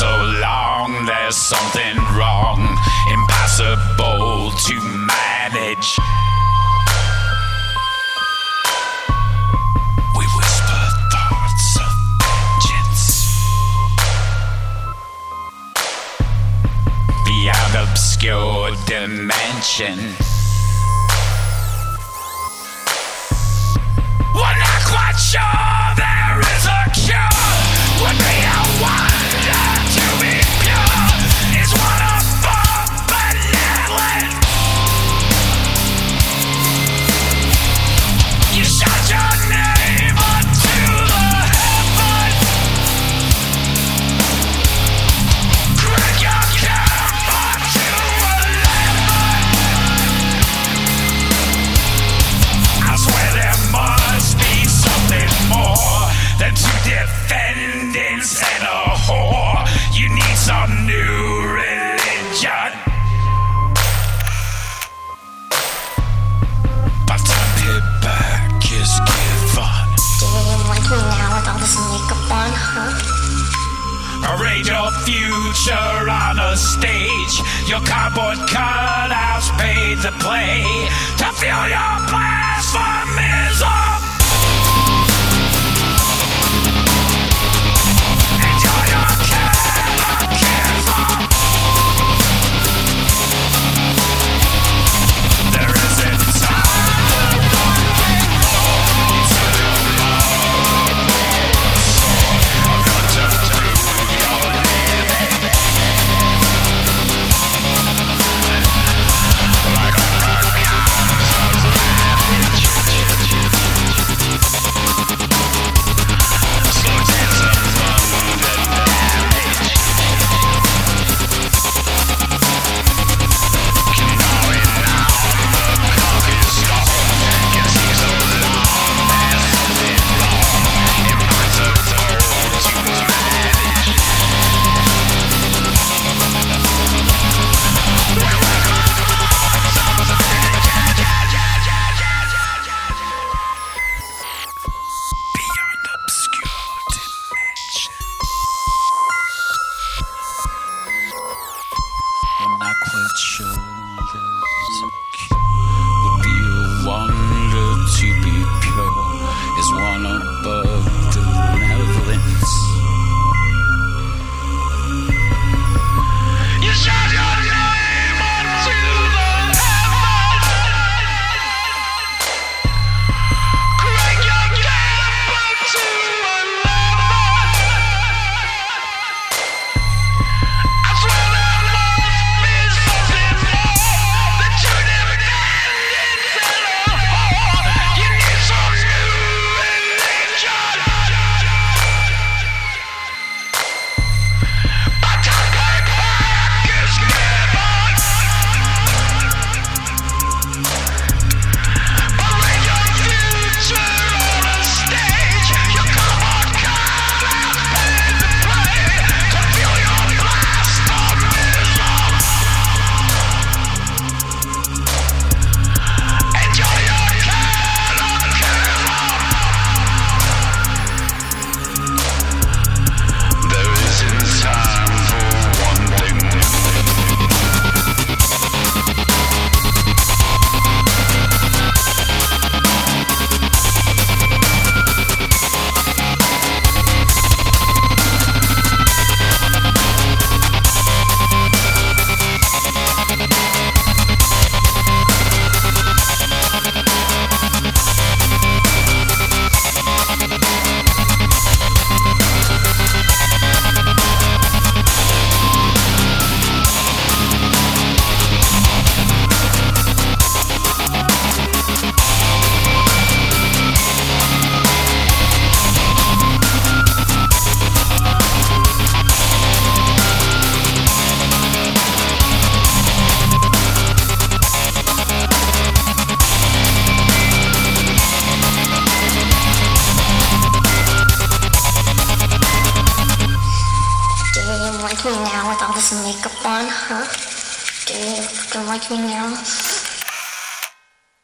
so long, there's something wrong, impossible to manage. We whisper thoughts of vengeance beyond obscure dimension. We're not quite sure there is a cure. Would be a wonder to be pure. Is one of benevolent. You shout your name unto the heaven. Crack your camera to 11. I swear there must be something more than to defend instead of whore. You need some new religion. But the payback is given. Do you like me now with all this makeup on, huh? Arrange your future on a stage. Your cardboard cutouts paid to play to feel your blasphemism. Enjoy your catechism. There isn't time for one thing more. It's a I've got to prove your living. Like a like me now with all this makeup on, huh? Do you like me now?